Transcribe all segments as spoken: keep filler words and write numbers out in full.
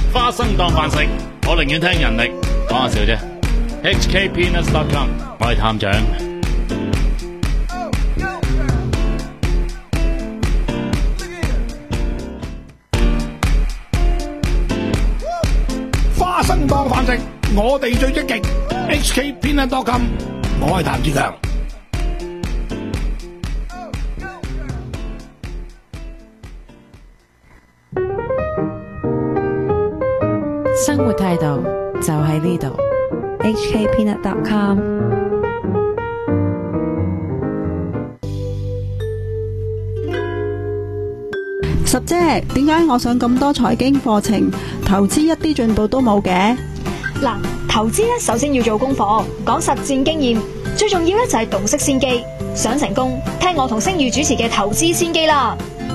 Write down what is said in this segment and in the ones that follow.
花生當飯食，我寧願聽人力，講下笑啫。H K Peanuts dot com， 我係探長。 花生當飯食，我哋最積極。H K Peanuts dot com， 我係譚志強。 生活態度就喺呢度。 H K Peanuts dot com。 十姐，點解我上咁多財經課程，投資一啲進步都冇嘅？ 嗱，投資咧首先要做功課，講實戰經驗，最重要咧就係洞悉先機。想成功，聽我同星宇主持嘅投資先機啦。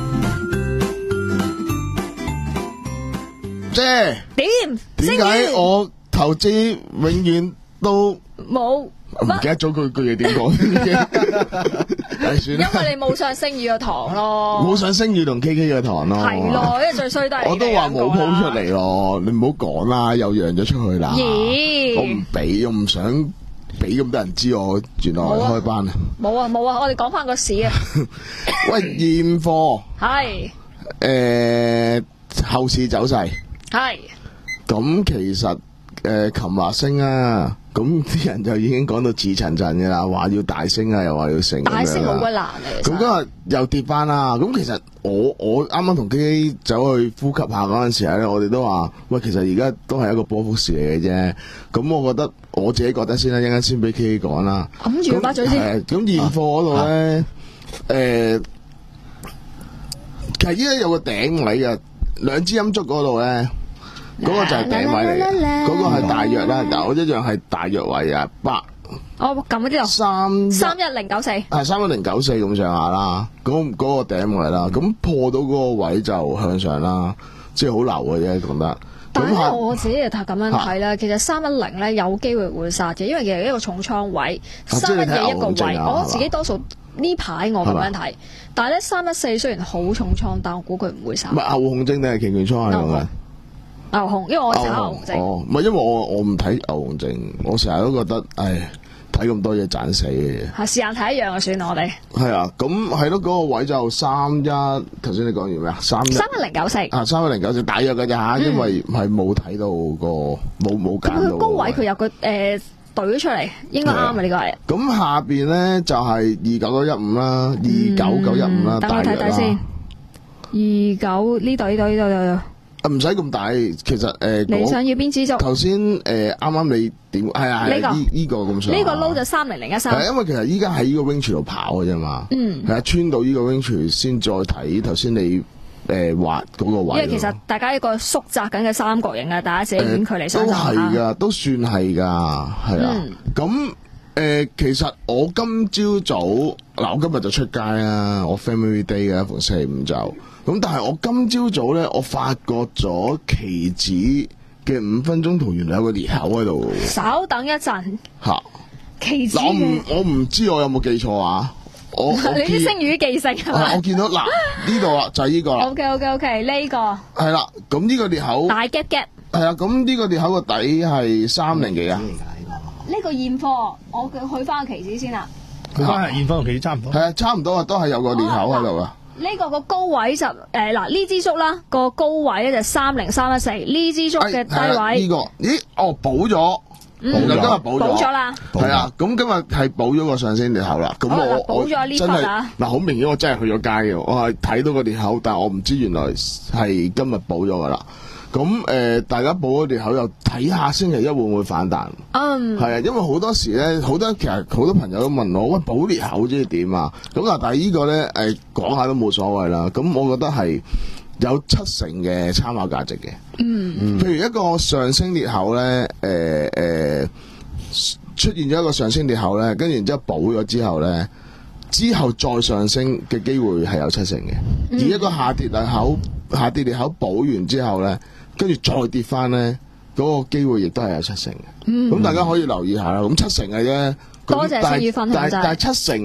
姐， 點？ 點解我投資永遠都冇？ 唔記得咗佢句嘢點講？係算啦， 因為你冇上星宇嘅堂咯， 冇上星宇同 K K 嘅堂咯。 係咯，因為最衰都係我都話冇鋪出嚟咯，你唔好講啦，又讓咗出去啦。 咦？ 我唔俾，我唔想俾咁多人知我原來開班啊！ 冇啊冇啊，我哋講翻個市啊。 喂，現貨係誒後市走勢係咁，其實誒琴日升啊。咁啲人就已經講到似層層嘅啦，話要大升啊，又話要升。 大升好鬼難啊！ 咁今日又跌翻啦。咁其實我我啱啱同 K K 走去呼吸下嗰陣時候咧，我哋都話喂，其實而家都係一個波幅市嚟嘅啫。咁我覺得我自己覺得先啦，一陣間先俾 K K 講啦。 揞住個把嘴先。 咁現貨嗰度咧，誒、啊，其實依家有個頂位嘅，兩支陰燭嗰度咧。嗰個就係頂位嚟嘅，嗰個係大約啦，但我一樣係大約位啊，八。 哦，咁嗰啲度。三三一零九四。係三一零九四咁上下啦，嗰嗰個頂位啦，咁破到嗰個位就向上啦，即係好流嘅啫，覺得。 但係我自己就咁樣睇啦，其實三一零咧有機會會殺嘅，因為其實一個重倉位，三一嘅一個位，我自己多數呢排我咁樣睇，但係咧三一四雖然好重倉，但我估佢唔會殺。 唔係牛熊證定係期權倉嚟嘅？ 牛熊，因為我炒牛熊證。 哦，唔係，因為我我唔睇牛熊證，我成日都覺得，唉，睇咁多嘢賺死嘅嘢。 係時間睇一樣就算啦，我哋。係啊，咁係咯，嗰、那個位就三一，頭先你講完咩啊？三一三一零九四。啊， 三一零九四大約嘅啫吓，因為係冇睇到個冇冇揀到。 佢高位佢有個誒懟咗出嚟，應該啱啊呢個係。 咁下邊咧就係二九九一五啦，二九九一五啦， 等我睇睇先。二九呢度呢度呢度呢度。 唔使咁大，其實誒，呃、 你想要邊支竹？ 頭先誒，啱啱你點係啊？係呢呢個咁上。 呢個撈就三零零一三。 係因為其實依家喺呢個 range 度跑嘅啫嘛。嗯。係啊，穿到呢個 range 先再睇頭先你誒畫嗰個位。 因為其實大家一個縮窄緊嘅三角形啊，大家自己遠距離相差。 都係㗎，都算係㗎，係啊。咁誒、嗯呃，其實我今朝早嗱，我今日就出街啦，我 family day 嘅，逢星期五就。咁但係我今朝早咧，我發覺咗期指嘅五分鐘圖原來有個裂口喺度。 稍等一陣。吓，期指嗱，我唔我唔知我有冇記錯啊？我你啲星語記性係嘛？ 我見到嗱呢度啦，就係呢個啦。 OK OK OK，呢個係啦，咁呢個裂口大 gap gap。 係啊，咁呢個裂口個底係三零幾啊？ 呢個現貨，我去翻個期指先啦。 去翻現貨同期指差唔多。 係啊，差唔多啊，都係有個裂口喺度啊。 呢、這個個高位就誒嗱呢支竹啦，個高位咧就三零三一四，呢支竹嘅低位呢、這個咦哦補咗，補咗今日補咗， 補咗啦， 係啊，咁今日係補咗個上升裂口啦。咁我補咗呢筆啊， 嗱好明顯我真係去咗街嘅，我係睇到個裂口，但係我唔知原來係今日補咗噶啦。咁誒、呃，大家補咗裂口又睇下星期一會唔會反彈？嗯，係啊，因為好多時咧，好多其實好多朋友都問我，喂，補裂口即係點啊？咁啊，但係呢個咧誒講下都冇所謂啦。咁我覺得係有七成嘅參考價值嘅。嗯嗯，譬如一個上升裂口咧，誒、呃、誒、呃、出現咗一個上升裂口咧，跟住然之後補咗之後咧，之後再上升嘅機會係有七成嘅。嗯、而一個下跌裂口下跌裂口補完之後咧，跟住再跌翻咧，嗰、那個機會亦都係有七成嘅。咁、嗯、大家可以留意下啦。咁七成嘅啫。 多謝星宇分享。 但係七成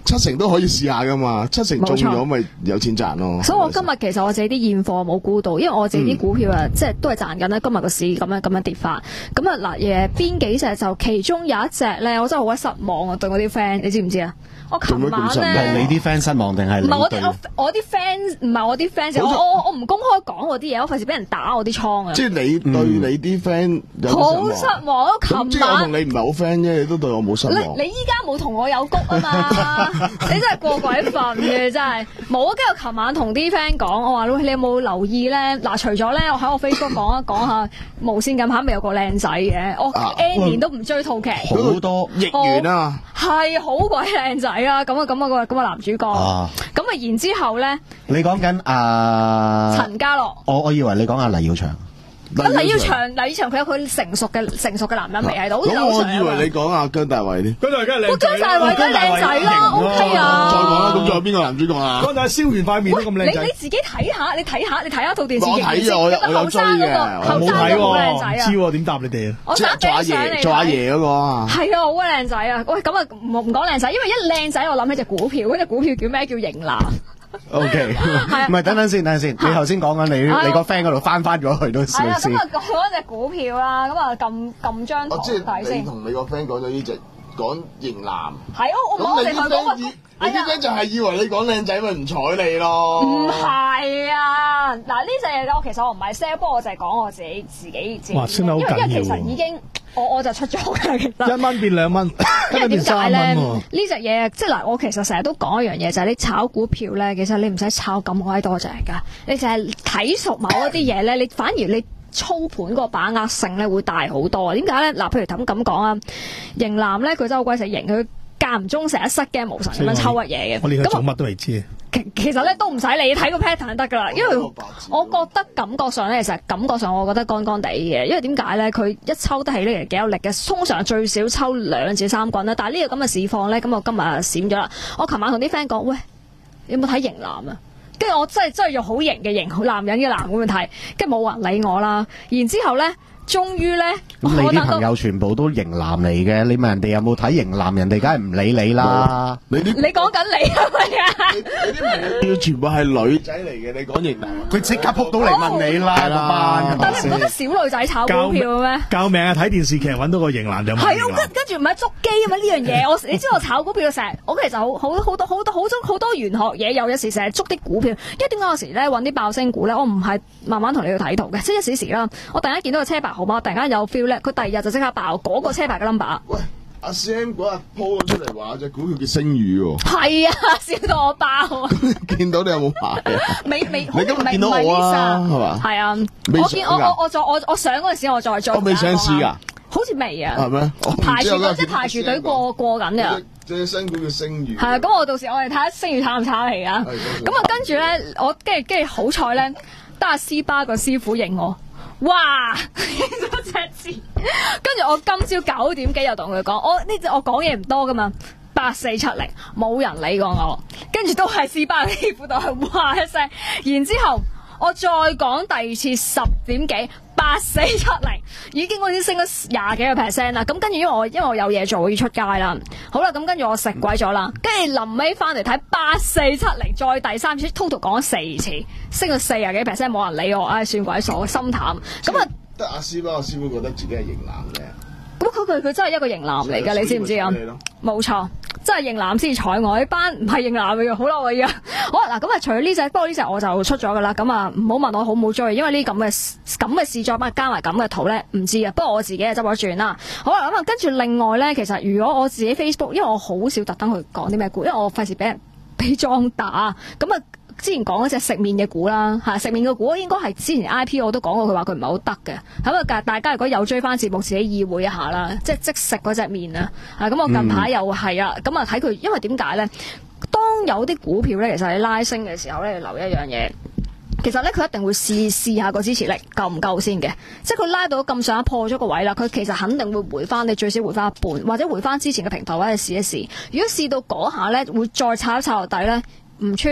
七成都可以試下噶嘛，七成中咗咪有錢賺咯。 所以我今日其實我自己啲現貨冇估到，因為我自己啲股票啊，嗯、即係都係賺緊啦。今日個市咁樣咁樣跌法，咁啊嗱嘢邊幾隻就其中有一隻咧，我真係好鬼失望啊！對我啲 friend，你知唔知啊？我琴晚咧， 係你啲 friend 失望定係你？唔係我啲我我啲 friend，唔係我啲 friend，我我我唔公開講我啲嘢，我費事俾人打我啲倉啊！ 即係你對你啲 friend 好失望。琴晚即係我同你唔係好 friend 啫，你都對我冇失望。 你你依家冇同我有谷啊嘛？你真係過鬼份嘅真係冇啊！跟住琴晚同啲 friend 講，我話你有冇留意咧？嗱，除咗咧，我喺我 Facebook 講一講下無線近排咪有個靚仔嘅，我 N 年都唔追套劇， 好多億元啊， 係好鬼靚仔啊！咁啊咁啊個咁啊男主角，咁啊然之後咧， 你講緊阿陳家樂， 我我以為你講阿黎耀祥。 咁黎耀祥，黎耀祥佢有佢成熟嘅成熟嘅男人味喺度。 咁我以為你講阿姜大衛添。 姜大衛梗係靚仔， 姜大衛梗係靚仔啦 ，OK 啊。 再講啦，咁仲有邊個男主角啊？ 姜大衛燒完塊面都咁靚仔。 你你自己睇下，你睇下，你睇下套電視。 我睇啊，我有我有追嘅。 我冇睇喎，唔知喎，點答你哋啊？ 即係做阿爺，做阿爺嗰個啊。 係啊，好鬼靚仔啊！喂，咁啊唔唔講靚仔，因為一靚仔我諗起隻股票，嗰隻股票叫咩？叫型男。 O K， 唔係等等先，等陣先。你頭先講緊你你個 friend 嗰度翻翻咗去都先。 係啦，咁啊講嗰隻股票啦，咁啊撳撳張圖睇先。 你同你個 friend 講咗呢隻講型男。 係啊，我我哋同講。 你啲 friend 就係以為你講靚仔咪唔睬你咯。 唔係啊，嗱呢隻嘢我其實我唔係 sell，不過我就係講我自己自己自己。 哇，真係好緊要。 因為其實已經。我我就出咗嘅，其實一蚊變兩蚊， 因為點解咧？呢隻嘢即係嗱，我其實成日都講一樣嘢，就係、是、你炒股票咧，其實你唔使炒咁鬼多隻㗎，你就係睇熟某一啲嘢咧，你反而你操盤個把握性咧會大好多啊！點解咧？嗱，譬如咁咁講啊，型男咧佢真係好鬼死型，佢間唔中成日失驚無神咁樣抽乜嘢嘅。 我連佢做乜都未知。 其其實咧都唔使理，睇個 pattern 得噶啦，因為我覺得感覺上咧，其實感覺上我覺得乾乾地嘅，因為點解咧？佢一抽得起呢，其實幾有力嘅，通常最少抽兩至三棍啦。但係呢個咁嘅市況咧，咁我今日閃咗啦。我琴晚同啲 friend 講，喂，你有冇睇型男啊？跟住我真係真係用好型嘅型男人嘅男咁樣睇，跟住冇人理我啦。然之後咧。終於咧， 咁你啲朋友全部都型男嚟嘅，你問人哋有冇睇型男，人哋梗係唔理你啦。 你啲你講緊你係咪啊？ 你啲朋友全部係女仔嚟嘅，你講型男， 佢即刻撲到嚟問你啦，個班。 但你唔覺得小女仔炒股票咩？ 救命啊！睇電視劇揾到個型男就係啊，跟跟住唔係捉機啊嘛呢樣嘢。我你知我炒股票成日，我其實好好好多好多好多好多玄學嘢，有有時成日捉啲股票。因為點解有時咧揾啲爆升股咧，我唔係慢慢同你去睇圖嘅，即係一時時啦。我突然間見到個車牌號碼，突然間有 feel 咧，佢第二日就即刻爆嗰個車牌嘅 number。 喂，阿 Sam 嗰日 po 咗出嚟話隻股票叫星宇喎。 係啊，笑到我爆啊！ 見到你有冇買啊？ 未未， 你今日見到我啊？係嘛？ 係啊，我見我我我再我我上嗰陣時我再做。 我未上市㗎。 好似未啊？ 係咩？ 排住隊即係排住隊過過緊㗎。 隻新股叫星宇。 係啊，咁我到時我哋睇下星宇炒唔炒嚟啊？咁啊，跟住咧，我跟住跟住好彩咧，得阿斯巴個師傅認我。哇！咗隻字，跟住我今朝九點幾又同佢講，我呢隻我講嘢唔多噶嘛，八四七零冇人理過我，跟住都係斯巴師傅度係哇一聲，然之後我再講第二次十點幾八四七零，已經我已經升咗廿幾個 percent 啦。咁跟住因為我因為我有嘢做，我要出街啦。好啦，咁跟住我食鬼咗啦。跟住臨尾翻嚟睇八四七零，再第三次 total 講咗四次，升咗四廿幾 percent，冇人理我，唉、哎，算鬼數，心淡。咁啊， 得阿師傅，阿師傅覺得自己係型男嘅。 咁佢佢佢真係一個型男嚟㗎，你知唔知啊？冇錯。真係型男先睬我，呢班唔係型男嘅，好啦我而家好啦嗱，咁啊除咗呢隻，不過呢隻我就出咗噶啦，咁啊唔好問我好唔好追，因為呢咁嘅咁嘅試作加埋咁嘅圖咧唔知啊，不過我自己係執咗轉啦。好啦，咁啊跟住另外咧，其實如果我自己 Facebook，因為我好少特登去講啲咩股，因為我費事俾人俾裝打，咁啊。之前講嗰隻食麵嘅股啦，嚇食麵嘅股應該係之前 I P 我都講過，佢話佢唔係好得嘅。咁啊，大家如果有追翻節目，自己意會一下啦，即係即食嗰隻麵啊。啊，咁我近排又係啊，咁啊睇佢，因為點解咧？當有啲股票咧，其實你拉升嘅時候咧，你留意一樣嘢，其實咧佢一定會試試下個支持力夠唔夠先嘅。即係佢拉到咁上下破咗個位啦，佢其實肯定會回翻，你最少回翻一半，或者回翻之前嘅平台位去試一試。如果試到嗰下咧，會再炒一炒落底咧，唔穿。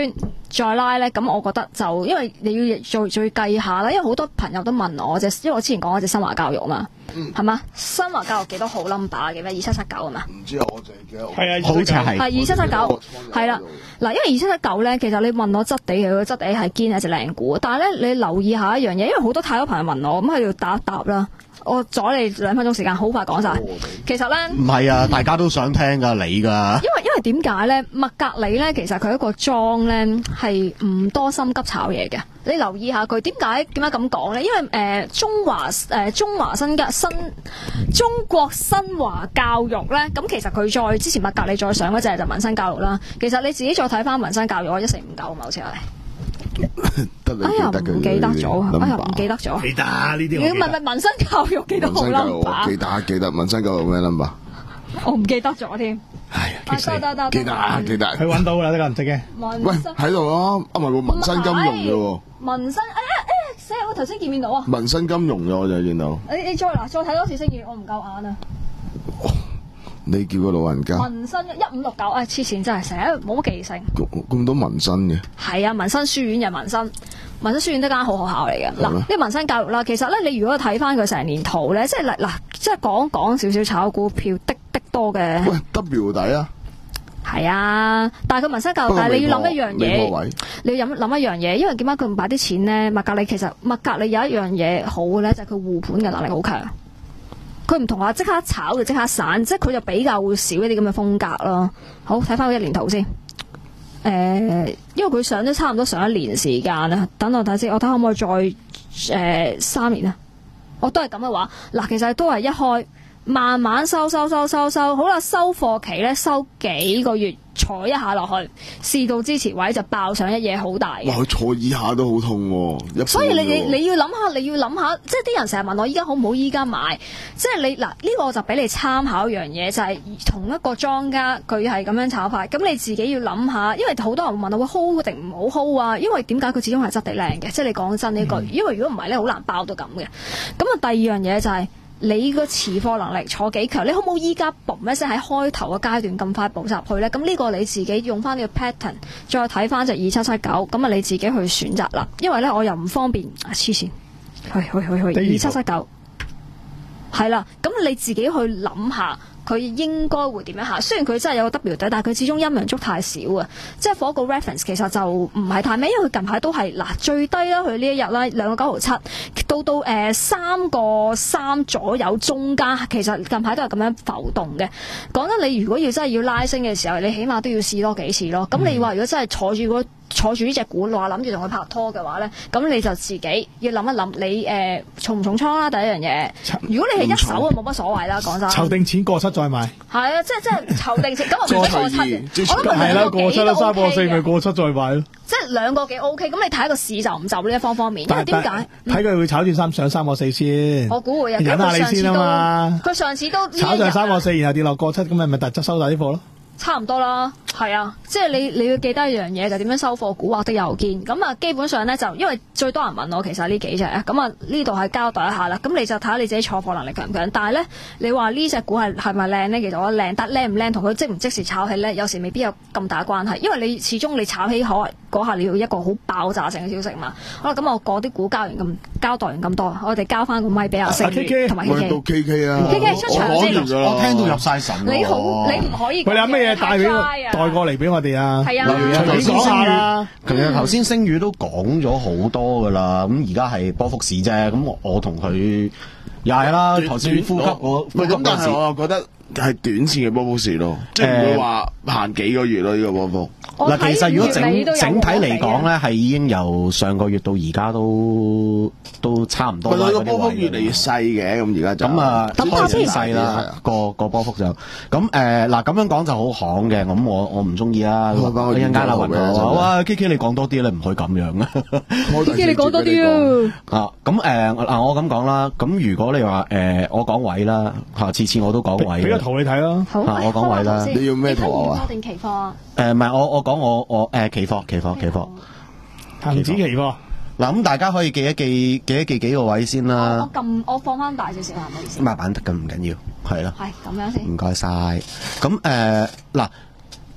再拉咧，咁我覺得就因為你要再再計下啦，因為好多朋友都問我隻，因為我之前講嗰隻新華教育嘛，係嘛、嗯？新華教育幾多號 number 嘅咩？二七七九啊嘛？ 唔知我就係幾多？ 係啊， 好似係係二七七九，係啦。嗱，因為二七七九咧，其實你問我質地嘅，個質地係堅係隻靚股，但係咧你留意下一樣嘢，因為好多太多朋友問我，咁喺度答一答啦。我阻你兩分鐘時間，好快講晒。其實咧， 唔係啊，大家都想聽噶，你噶。 因為因為點解咧？麥格里咧，其實佢一個莊咧係唔多心急炒嘢嘅。你留意下佢點解點解咁講咧？因為誒、呃、中華誒、呃、中華新嘅新中國新華教育咧，咁其實佢再之前麥格里再上嗰隻就民生教育啦。其實你自己再睇翻民生教育，我一四五九啊嘛，好似係。哎呀，唔記得咗，哎呀，唔記得咗。 記得呢啲。 你問問民生教育幾多號 number？ 記得記得民生教育咩 number？ 我唔記得咗添。 係， 得得得， 記得記得。 佢揾到啦，呢個唔識嘅。 喂， 喺度咯，啊唔係喎，民生金融嘅喎。 民生，哎呀，誒，死啊！我頭先見面到啊。 民生金融嘅我就見到。 你你再嗱，再睇多次先見，我唔夠眼啊。 你叫個老人家。 民生一五六九，哎，黐線真係成日冇乜記性。 咁多民生嘅。係啊，民生書院就民生，民生書院都間好學校嚟嘅。嗱，呢個民生教育啦，其實咧，你如果睇翻佢成年圖咧，即係嗱嗱，即係講講少少炒股票的的多嘅。 喂 ，W 底啊！ 係啊，但係佢民生教育，但係你要諗一樣嘢，你要諗諗一樣嘢，因為點解佢唔擺啲錢咧？麥格里其實麥格里有一樣嘢好嘅咧，就係佢護盤嘅能力好強。佢唔同話即刻炒就即刻散，即係佢就比較會少一啲咁嘅風格咯。好，睇翻佢一年圖先。誒、呃，因為佢上咗差唔多上一年時間啦。等我睇先，我睇可唔可以再誒、呃、三年啊？我都係咁嘅話，嗱，其實都係一開慢慢收收收收收，好啦，收貨期咧收幾個月，坐一下落去，試到支持位就爆上一嘢好大嘅。 哇！佢坐以下都好痛喎、啊， 所以你你你要諗下，你要諗下，即係啲人成日問我依家好唔好依家買，即係你嗱呢、呢個我就俾你參考一樣嘢，就係、是、同一個莊家佢係咁樣炒法，咁你自己要諗下，因為好多人問我會 hold 定唔好 hold 啊，因為點解佢始終係質地靚嘅，即係你講真呢句，嗯、因為如果唔係咧，好難爆到咁嘅。咁啊，第二樣嘢就係、是。你個持貨能力坐幾強？你可唔可以依家嘣一聲喺開頭嘅階段咁快補入去咧？咁呢個你自己用翻呢個 pattern，再睇翻隻二七七九，咁啊你自己去選擇啦。因為咧我又唔方便啊黐線，去去去去二七七九，係啦。咁你自己去諗下。佢應該會點樣行？雖然佢真係有個 W 底，但係佢始終陰陽燭太少啊！即係嗰個 reference 其實就唔係太咩，因為佢近排都係嗱最低啦，佢呢一日啦兩個九毫七，到到誒三個三左右中間，其實近排都係咁樣浮動嘅。講真，你如果要真係要拉升嘅時候，你起碼都要試多幾次咯。咁你話如果真係坐住嗰坐住呢隻股話諗住同佢拍拖嘅話咧，咁你就自己要諗一諗，你誒、呃、重唔重倉啦？第一樣嘢，如果你係一手啊，冇乜所謂啦。講真， 籌定錢過七再買。 係啊，即係即係籌定錢，咁我唔使過七嘅。我諗係啦，過七啦，三個四咪過七再買咯。 即係兩個幾 O K，咁你睇個市就唔就呢一方方面，因為點解？ 睇佢會炒轉三上三個四先。 我估會啊， 忍下你先啊嘛。 佢上次都炒上三個四，然後跌落過七，咁咪咪特質收晒啲貨咯。 差唔多啦，係啊，即係你你要記得一樣嘢，就點樣收貨，蠱惑的郵件。咁啊，基本上咧就因為最多人問我，其實呢幾隻啊，咁啊呢度係交代一下啦。咁你就睇下你自己坐貨能力強唔強。但係咧，你話呢隻股係係咪靚咧？其實我靚，但靚唔靚同佢即唔即時炒起咧，有時未必有咁大關係。因為你始終你炒起可嗰下你要一個好爆炸性嘅消息嘛。好啦，咁我嗰啲股交完咁交代完咁多，我哋交翻個咪俾阿星同埋 K K。 到 K K 啊 ，K K 出場先。 我聽到入晒神。 你好，你唔可以。 佢有咩嘢帶俾帶過嚟俾我哋啊？ 係啊， 頭先星宇，其實頭先星宇都講咗好多噶啦。咁而家係波幅市啫。咁我我同佢又係啦。頭先呼吸我， 咁但係我又覺得係短線嘅波幅市咯，即係唔會話行幾個月咯呢個波幅。 嗱，其實如果整整體嚟講咧，係已經由上個月到而家都都差唔多啦。 個波幅越嚟越細嘅，咁而家就咁啊，開始細啦，個個波幅就咁誒嗱，咁樣講就好行嘅，咁我我唔中意啦。一陣間啦，話哇 K K 你講多啲咧，唔可以咁樣啊 ！K K 你講多啲啊！ 啊，咁誒嗱，我咁講啦，咁如果你話誒我講位啦，嚇次次我都講位。 俾個圖你睇咯， 好， 我講位啦。 你要咩圖啊？ 定期貨啊？ 誒唔係我我講我我誒期貨期貨期貨恒指期貨。 嗱咁大家可以記一記記一記幾個位先啦。 我撳我放翻大少少啊，唔好意思。 咁啊板得咁唔緊要，係啦。 係咁樣先。 唔該晒。咁誒嗱，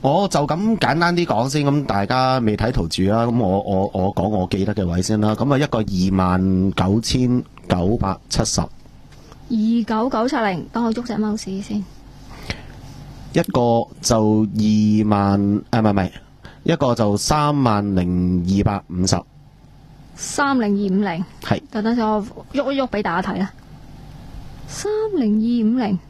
我就咁簡單啲講先，咁大家未睇圖住啦。咁我我我講我記得嘅位先啦。咁啊，一個二萬九千九百七十，二九九七零，等我捉隻貓屎先。 一個就二萬，誒唔係唔係，一個就三萬零二百五十， 三零二五零， 係。 等等先，我喐一喐俾大家睇啦。三零二五零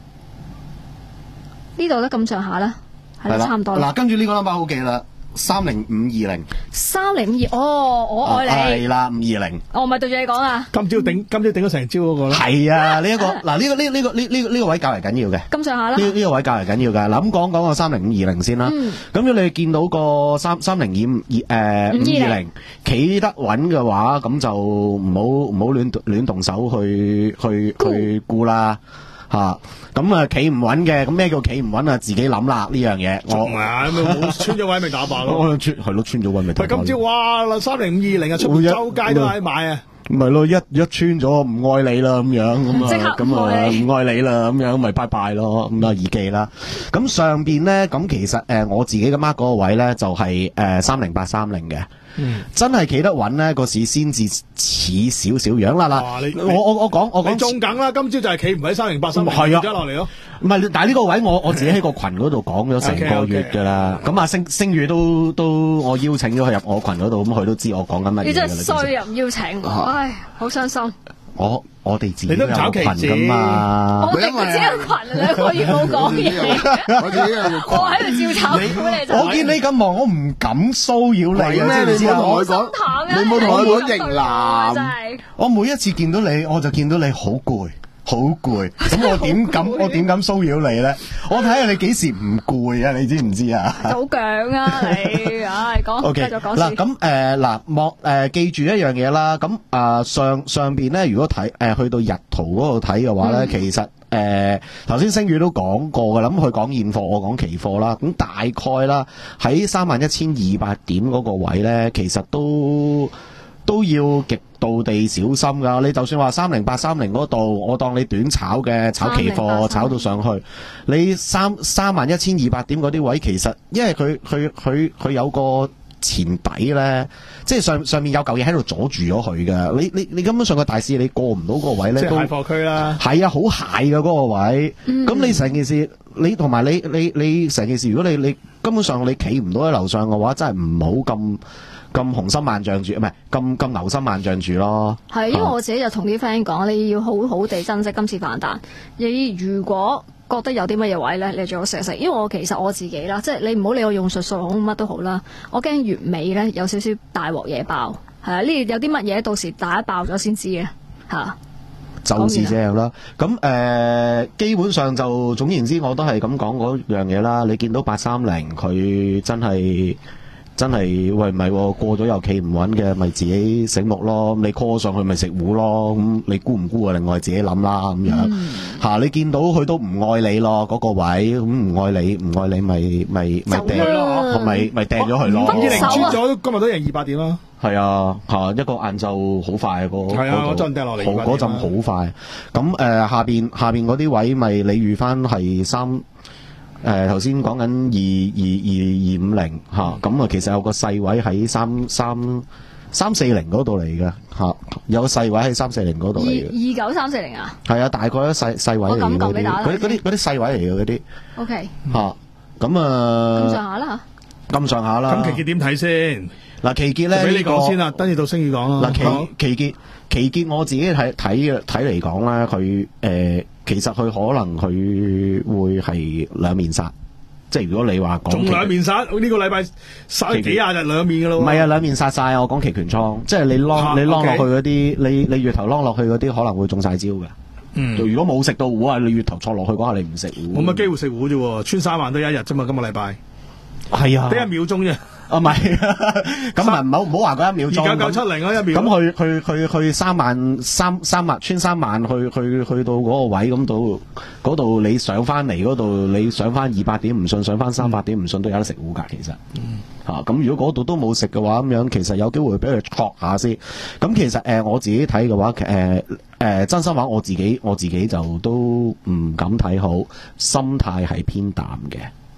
呢度咧咁上下啦，係啦，差唔多啦。 嗱，跟住呢個 number 好記啦，三零五二零， 三零五二，哦，我愛你， 係啦，五二零， 我唔係對住你講啊。 今朝頂，今朝頂咗成朝嗰個咧。 係啊，呢一個嗱，呢個呢呢個呢呢呢個位較為緊要嘅。 咁上下啦。 呢呢個位較為緊要嘅。嗱，咁講講個三零五二零先啦。咁如果你見到個三三零二五二誒五二零企得穩嘅話，咁就唔好唔好亂亂動手去去去估啦。吓，咁啊企唔穩嘅，咁咩叫企唔穩啊？自己諗啦呢樣嘢。我唔係，冇穿咗位咪打爆咯。 我穿係咯，穿咗位咪打爆。 喂，今朝哇，三零五二零啊，出邊周街都喺買啊。 咪咯，一一穿咗唔愛你啦咁樣，咁啊咁啊唔愛你啦咁樣，咪拜拜咯，咁啊耳記啦。咁上邊咧，咁其實誒我自己嘅 mark 嗰個位咧就係誒三零八三零嘅。嗯，真係企得穩咧，個市先至似少少樣啦嗱。我我我講我講中梗啦，今朝就係企唔喺三零八三零，係啊，跌落嚟咯。 唔係，但係呢個位我我自己喺個群嗰度講咗成個月噶啦。咁啊星星宇都都我邀請咗佢入我群嗰度，咁佢都知我講緊乜嘢。 你真係衰啊！唔邀請，唉，好傷心。 我我哋自己都有群噶嘛， 我哋自己有群兩個月冇講嘢，我喺度照炒股嚟就。 我見你咁忙，我唔敢騷擾你啊！ 你冇同我講，你冇同我講型男。 我每一次見到你，我就見到你好攰。好攰，咁我點敢我點敢騷擾你咧？我睇下你幾時唔攰啊？你知唔知啊？ 好強啊你！唉，講繼續講先。 嗱咁誒嗱莫誒記住一樣嘢啦。咁啊上上邊咧，如果睇誒去到日圖嗰度睇嘅話咧，嗯、其實誒頭先星宇都講過嘅啦。咁佢講現貨，我講期貨啦。咁大概啦喺三萬一千二百點嗰個位咧，其實都都要極度地小心噶，你就算話三零八三零嗰度，我當你短炒嘅炒期貨炒到上去，你三三萬一千二百點嗰啲位，其實因為佢佢佢佢有個前底咧，即係上上面有嚿嘢喺度阻住咗佢嘅，你你你根本上個大市你過唔到個位咧， 即係蟹貨區啦， 係啊，好蟹嘅嗰個位，咁、嗯、你成件事，你同埋你你你成件事，如果你你根本上你企唔到喺樓上嘅話，真係唔好咁。咁雄心萬丈住，唔係咁咁牛心萬丈住咯。係，因為我自己就同啲 friend 講，你要好好地珍惜今次反彈。你如果覺得有啲乜嘢位咧，你最好食一食。因為我其實我自己啦，即係你唔好理我用術數好乜都好啦。我驚月尾咧有少少大鑊嘢爆，係啊，呢有啲乜嘢到時大家爆咗先知嘅嚇。就是這樣啦。咁誒、呃，基本上就總言之，我都係咁講嗰樣嘢啦。你見到八三零佢真係。真係喂，唔係喎，過咗又企唔穩嘅，咪自己醒目咯。你 call 上去咪食糊咯。咁你估唔估啊？另外自己諗啦咁樣嚇、嗯啊。你見到佢都唔愛你咯，嗰、那個位咁唔愛你，唔愛你咪咪咪掟咯，咪咪掟咗佢咯。二零穿咗，今日都贏二百點啦。係啊，嚇、啊、一個晏晝好快個，係啊，嗰陣掟落嚟，嗰陣好快。咁誒、呃、下邊下邊嗰啲位咪你預翻係三。誒頭先講緊二二二二五零嚇，咁啊其實有個細位喺三三三四零嗰度嚟嘅嚇，有個細位喺三四零嗰度嚟嘅。二二九三四零啊？係啊，大概一細細位嚟嘅嗰啲，嗰啲嗰啲嗰啲細位嚟嘅嗰啲。O K 嚇，咁啊咁上下啦嚇，咁上下啦。咁期結點睇先？嗱期結咧，俾你講先啦，跟住到星宇講啦。嗱期期結期結我自己睇睇嘅睇嚟講咧，佢誒。其實佢可能佢會係兩面殺，即係如果你話講仲兩面殺，呢、這個禮拜殺幾廿日兩面噶咯。唔係啊，兩面殺晒啊！我講期權倉，即係你撈、啊、你撈落去嗰啲，你你月頭撈落去嗰啲可能會中晒招嘅。嗯，如果冇食到糊啊，你月頭錯落去嗰下你唔食糊，冇乜機會食糊啫。穿三萬都一日啫嘛，今個禮拜係啊，得一秒鐘啫。啊唔係，咁啊唔好唔好話嗰一秒鐘。二九九七零啊一秒。咁去去去去三萬三三萬穿三萬去去去到嗰個位咁到嗰度你上翻嚟嗰度你上翻二百點唔信上翻三百點唔信都有得食糊㗎其實。嗯。嚇、啊、咁如果嗰度都冇食嘅話咁樣，其實有機會俾佢戳下先。咁其實誒、呃、我自己睇嘅話誒誒、呃、真心話我自己我自己就都唔敢睇好，心態係偏淡嘅。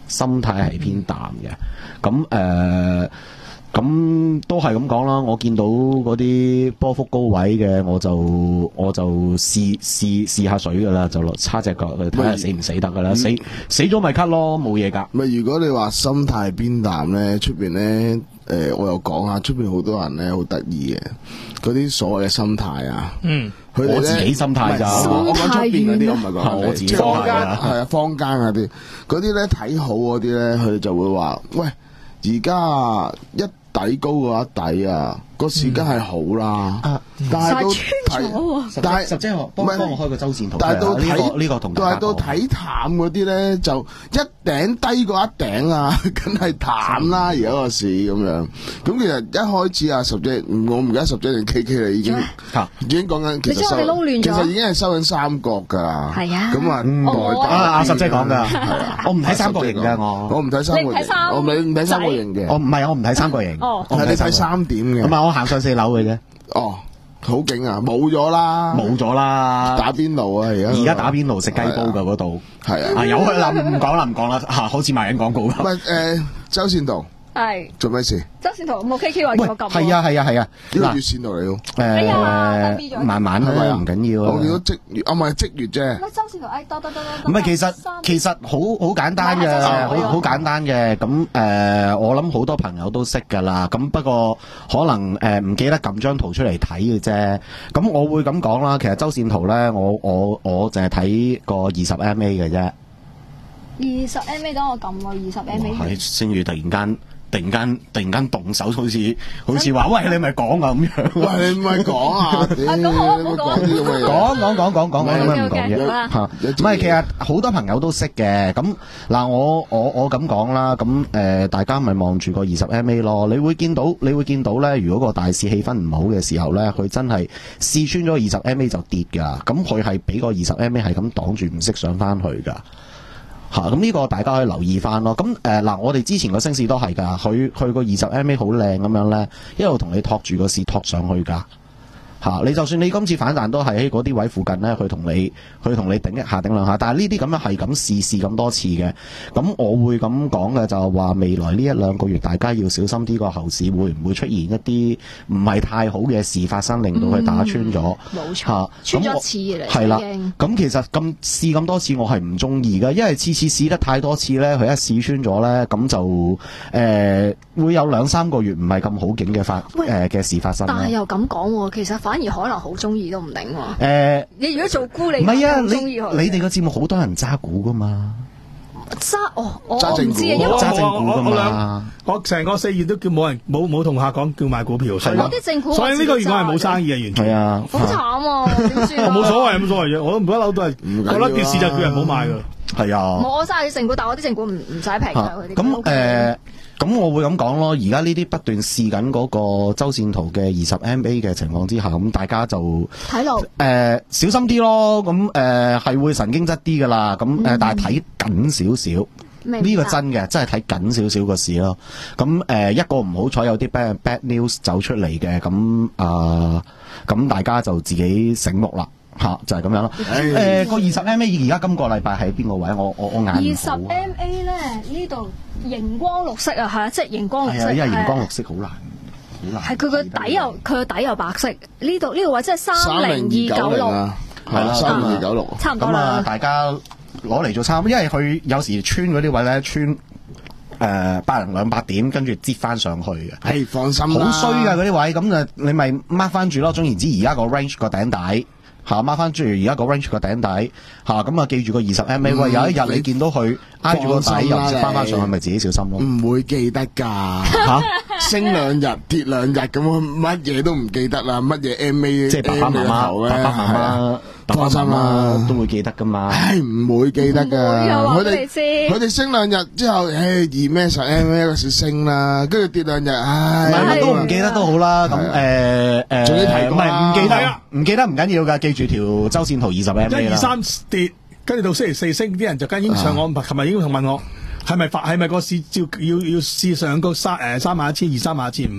心態係偏淡嘅。咁誒。咁都係咁講啦，我見到嗰啲波幅高位嘅，我就我就試試試下水噶啦，就落叉隻腳去睇下死唔死得噶啦，死死咗咪 cut 咯，冇嘢噶。 咪如果你話心態偏淡咧，出邊咧誒，我又講下出邊好多人咧好得意嘅，嗰啲所謂嘅心態啊，嗯， 我自己心態咋， 我講出邊嗰啲，我唔係講我自己心態啊， 係啊，坊間嗰啲，嗰啲咧睇好嗰啲咧，佢哋就會話，喂，而家一底高過一底啊，個時間係好啦，嗯、但係都睇，但係十姐幫幫我開個周線圖， 但係到睇呢、這個呢、這個同但係到睇淡嗰啲咧，就一頂低過一頂啊，梗係淡啦，而家個市咁樣。咁其實一開始啊，十姐，我唔記得十姐定 K K 啦，已經嚇已經講緊，其實收其實已經係收緊三角㗎。係啊，咁啊， 嗯、啊阿十姐講㗎，我唔睇三角形㗎，我我唔睇三角形，我唔唔睇三角形嘅， 我唔係我唔睇三角形。 哦，係你睇三點嘅， 唔係我行上四樓嘅啫。 哦，好勁啊！冇咗啦， 冇咗啦， 打邊爐啊！而家而家打邊爐食雞煲㗎嗰度，係啊，啊有啦，唔講啦，唔講啦，嚇，好似賣緊廣告咁。 唔係誒，周線圖係做咩事？ 周線圖冇 K K 話叫我撳。 係啊係啊係啊， 呢個月線圖嚟喎。誒，慢慢啦，唔緊要啊。 我見到即月，啊唔係即月啫。 周線圖誒，多多多多。 唔係，其實其實好好簡單嘅，好好簡單嘅。咁誒，我諗好多朋友都識㗎啦。咁不過可能誒唔記得撳張圖出嚟睇嘅啫。咁我會咁講啦。其實周線圖咧，我我我淨係睇個二十 M A 嘅啫。 二十 M A 等我撳喎，二十 M A。 係星宇突然間。突然間，突然間動手，好似好似話，喂，你咪講啊咁樣。 喂，你咪講啊！ 咁好，唔好講。 講講講講講，有咩唔講嘅？嚇，唔係，其實好多朋友都識嘅。咁嗱，我我我咁講啦。咁誒，大家咪望住個二十 M A 咯。你會見到，你會見到咧。如果個大市氣氛唔好嘅時候咧，佢真係試穿咗二十 M A 就跌㗎。咁佢係俾個二十 M A 係咁擋住，唔識上翻去㗎。嚇，咁呢個大家可以留意翻咯。咁誒嗱，我哋之前個升市都係㗎，佢佢個二十 M A 好靚咁樣咧，一路同你托住個市托上去㗎。嚇，你就算你今次反彈都係喺嗰啲位附近咧，佢同你佢同你頂一下頂兩下，但係呢啲咁樣係咁試試咁多次嘅，咁我會咁講嘅就係話未來呢一兩個月大家要小心啲，個後市會唔會出現一啲唔係太好嘅事發生，令到佢打穿咗。冇、嗯、錯，啊、穿咗一次嚟。係啦，咁其實咁試咁多次我係唔中意㗎，因為次次試得太多次咧，佢一試穿咗咧，咁就誒、呃、會有兩三個月唔係咁好景嘅發誒嘅事發生。 但係又咁講喎，其實反而可能好中意都唔定喎。誒、 呃， 你如果做沽你唔係啊， 你你哋個節目好多人揸股噶嘛？ 揸哦，我唔知啊，因為揸正股噶嘛。 我成個四月都叫冇人冇冇同客講叫買股票， 係嗰啲正股， 所以呢個月我係冇生意嘅，完全係啊， 好慘啊！點算？ 我冇所謂，冇所謂嘅，我都唔不嬲都係覺得跌市就叫人唔好買噶。 係啊， 我揸啲正股，但係我啲正股唔唔使平啊，佢哋咁誒。咁我會咁講咯，而家呢啲不斷試緊嗰個周線圖嘅二十 M A 嘅情況之下，咁大家就睇路誒小心啲咯。咁誒係會神經質啲噶啦。咁誒、嗯、但係睇緊少少，呢個真嘅，真係睇緊少少個市咯。咁誒、呃、一個唔好彩有啲 bad bad news 走出嚟嘅，咁啊咁大家就自己醒目啦。吓、啊、就係、是、咁樣咯。誒個二十 M A 而家今個禮拜喺邊個位？我我我眼唔好啊。 二十 M A 咧呢度熒光綠色啊，係啊，即係熒光綠色。 係啊，因為熒光綠色好難，好難。 係佢個底又佢個底又白色。呢度呢個位即係三零二九六， 係啦，三零二九六， 差唔多啦。 咁啊，大家攞嚟做參，因為佢有時穿嗰啲位咧，穿誒百零兩百點，跟住擠翻上去嘅。 係放心啦， 好衰㗎嗰啲位，咁啊你咪 mark 翻住咯。總言之，而家個 range 個頂底。嚇，mark 翻住而家個 range 個頂底嚇，咁啊記住個二十 M A 喂，有一日你見到佢挨住個底又唔翻翻上去，咪自己小心咯。唔會記得㗎嚇，升兩日跌兩日咁，乜嘢都唔記得啦，乜嘢 M A 即係爸爸媽媽、爸爸媽媽、爸爸媽媽都會記得㗎嘛。 唉，唔會記得㗎，佢哋佢哋升兩日之後，唉二咩十 M A 嗰時升啦，跟住跌兩日，唉， 乜都唔記得都好啦。咁誒誒， 仲要提唔係唔記得，唔記得唔緊要㗎，記住條周線圖二十 M A 啦。 一二三跌，跟住到星期四升，啲人就跟已經上我，琴日已經同問我係咪發係咪個市照要要試上個三誒三萬一千二三萬一千五啊？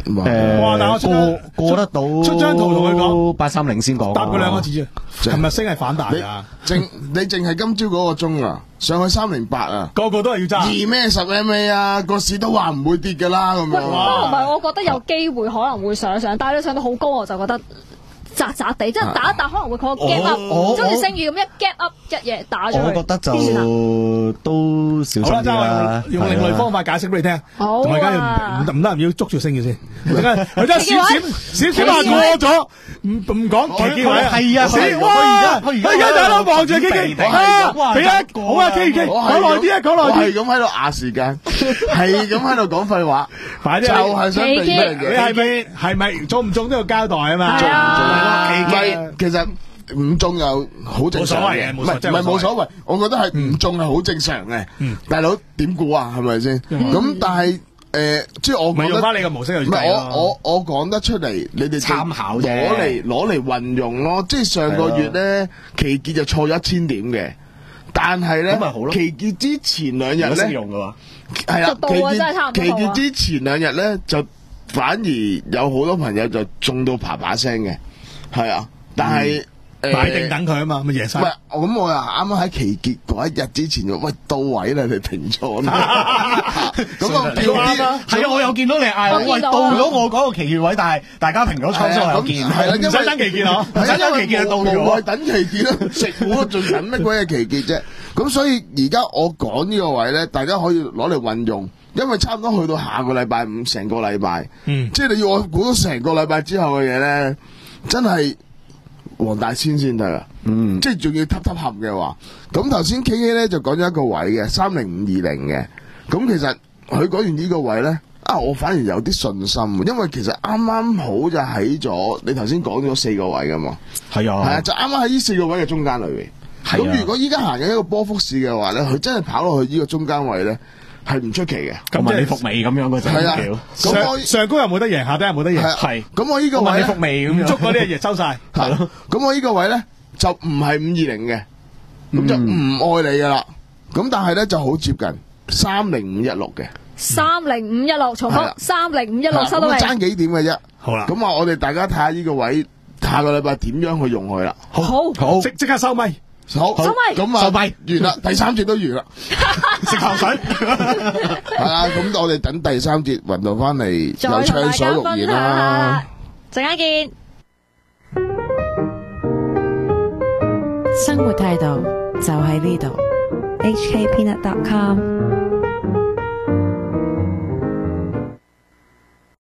誒， 哇但我出過過得到出張圖同佢講八三零先講， 答佢兩個字啫。琴日升係反彈㗎， 淨你淨係今朝嗰個鐘啊，上去三零八啊， 個個都係要揸。 二咩十 M A 啊，個市都話唔會跌㗎啦咁樣。 不過唔係，我覺得有機會可能會上上，但係你上到好高，我就覺得。扎扎地，即係打一打可能會佢個 gap up，即係好似星宇咁一 gap up 一嘢打咗佢。 我覺得就都小心啲啦。 用另類方法解釋俾你聽。 好同埋而家唔唔得唔要捉住星宇先。佢真係閃閃閃閃下過咗，唔唔講奇機位。係啊，閃哇！佢而家大佬望住 K K，啊，俾啊，好啊 K K，講耐啲啊，講耐啲。 我係咁喺度壓時間，係咁喺度講廢話， 快啲， 就係想避咩嘅？ 你係咪係咪中唔中都要交代啊嘛？ 係啊。 唔係，其實唔中又好正常嘅，唔係唔係冇所謂。我覺得係唔中係好正常嘅。大佬點估啊？係咪先？咁但係誒，即係我咪用翻你個模式去計咯。 我我我講得出嚟，你哋參考啫， 攞嚟攞嚟運用咯。即係上個月咧，期結就錯咗一千點嘅，但係咧期結之前兩日咧， 用嘅喎， 係啦，期結期結之之前兩日咧就反而有好多朋友就中到啪啪聲嘅。係啊，但係誒買定等佢啊嘛，咪贏晒。 喂，咁我又啱啱喺期結嗰一日之前就喂到位啦，你停咗啦。咁我叫啱啦， 係啊，我有見到你嗌，喂到咗我嗰個期結位，但係大家停咗倉，所以我有見。 係啦， 唔使等期結啊， 唔使等期結就到咗。 無謂等期結啦，食糊仲等乜鬼嘢期結啫？咁所以而家我講呢個位咧，大家可以攞嚟運用，因為差唔多去到下個禮拜五，成個禮拜，嗯，即係你要我估到成個禮拜之後嘅嘢咧。真係黃大仙先得啊！嗯，即係仲要揼揼合嘅話，咁頭先 K K 咧就講咗一個位嘅三零五二零嘅，咁其實佢講完呢個位咧，啊我反而有啲信心，因為其實啱啱好就喺咗你頭先講咗四個位噶嘛， 係啊， 係啊，就啱啱喺呢四個位嘅中間裏邊。咁、啊、如果依家行緊一個波幅市嘅話咧，佢真係跑落去呢個中間位咧。係唔出奇嘅， 咁問你伏味咁樣嗰隻係咁我上高又冇得贏，下低又冇得贏， 係。咁我呢個位問你伏味咁樣，捉嗰啲嘢收晒， 係咯。咁我呢個位咧就唔係五二零嘅，咁就唔愛你噶啦。咁但係咧就好接近三零五一六嘅， 三零五一六重複，三零五一六收到未？ 爭幾點嘅啫。 好啦， 咁啊，我哋大家睇下呢個位，下個禮拜點樣去用佢啦。 好， 好，即即刻收咪。 好， 收咪， 咁啊，收咪完啦，第三節都完啦， 食口水， 係啊，咁我哋等第三節運到翻嚟，有暢所欲言啦， 陣間見。 生活態度就喺呢度 H K Peanut dot com